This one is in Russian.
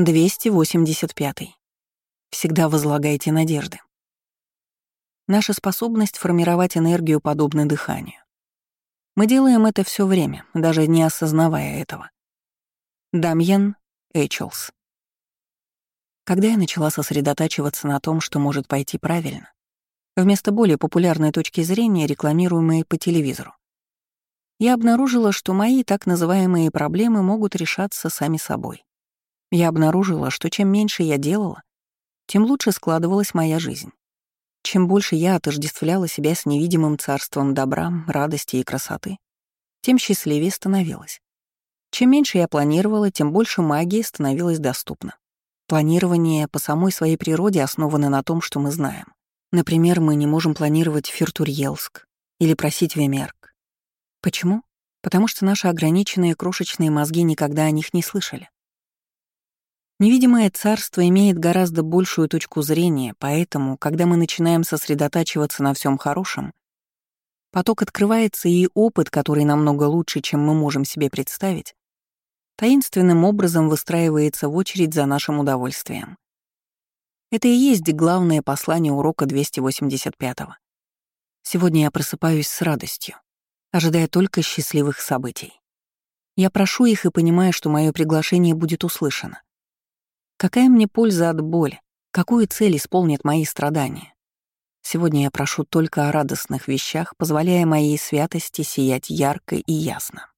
285. Всегда возлагайте надежды. Наша способность формировать энергию подобна дыханию. Мы делаем это все время, даже не осознавая этого. Дамьен Эйчелс. Когда я начала сосредотачиваться на том, что может пойти правильно, вместо более популярной точки зрения, рекламируемой по телевизору, я обнаружила, что мои так называемые проблемы могут решаться сами собой. Я обнаружила, что чем меньше я делала, тем лучше складывалась моя жизнь. Чем больше я отождествляла себя с невидимым царством добра, радости и красоты, тем счастливее становилась. Чем меньше я планировала, тем больше магии становилась доступна. Планирование по самой своей природе основано на том, что мы знаем. Например, мы не можем планировать Фюртурьелск или просить Вемерк. Почему? Потому что наши ограниченные крошечные мозги никогда о них не слышали. Невидимое царство имеет гораздо большую точку зрения, поэтому, когда мы начинаем сосредотачиваться на всем хорошем, поток открывается, и опыт, который намного лучше, чем мы можем себе представить, таинственным образом выстраивается в очередь за нашим удовольствием. Это и есть главное послание урока 285-го. Сегодня я просыпаюсь с радостью, ожидая только счастливых событий. Я прошу их и понимаю, что мое приглашение будет услышано. Какая мне польза от боли? Какую цель исполнят мои страдания? Сегодня я прошу только о радостных вещах, позволяя моей святости сиять ярко и ясно.